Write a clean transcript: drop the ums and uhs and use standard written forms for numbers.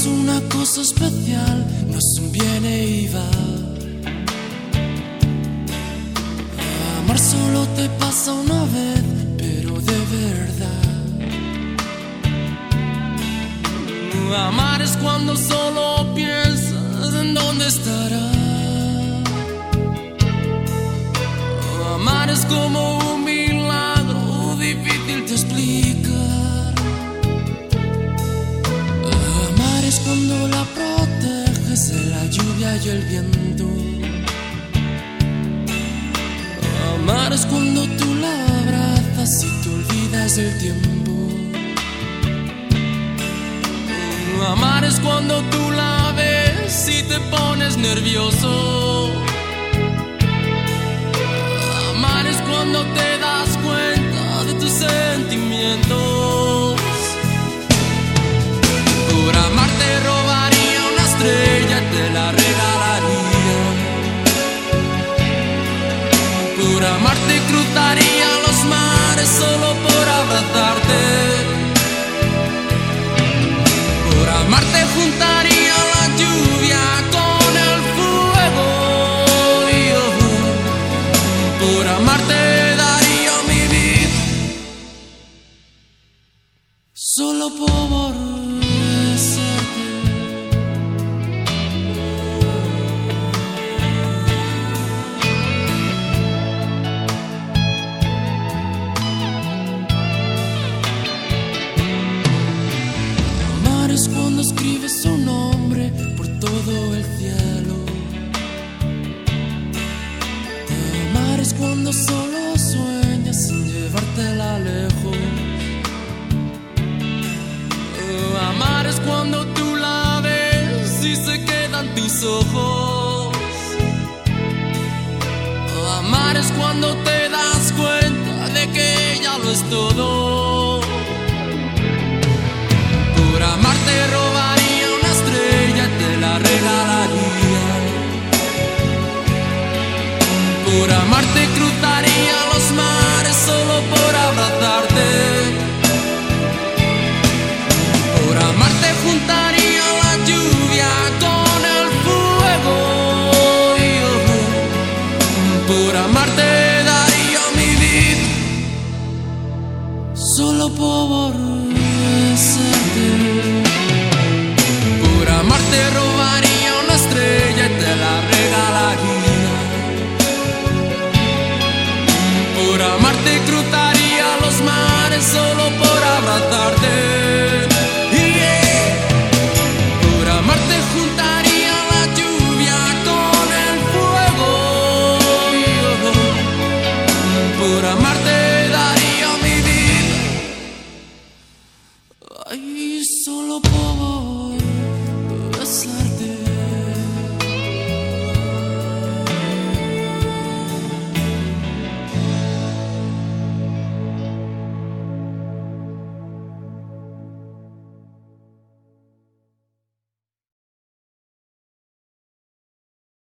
es una cosa especial, no es un viene y va. Amar solo te pasa una vez, pero de verdad. Amar es cuando solo piensas en dónde estará. Amar es como un milagro difícil de explicar. Amar es cuando la proteges de la lluvia y el viento. Amar es cuando tú la abrazas y te olvidas del tiempo. Amar es cuando tú la ves y te pones nervioso. Amar es cuando te das cuenta de tus sentimientos. Por amar te robaría una estrella y te la regalaría. Por amar te cruzaría los mares solo por abrazarte. Por amar te juntaría la lluvia con el fuego. Por amar te daría mi vida solo por besarte. Amar es cuando escribes un nombre por todo el cielo. Amar es cuando solo sueñas sin llevártela lejos. Amar es cuando tú la ves y se quedan tus ojos. Amar es cuando te das cuenta de que ella lo es todo. Por amar te robaría una estrella y te la regalaría. Por amarte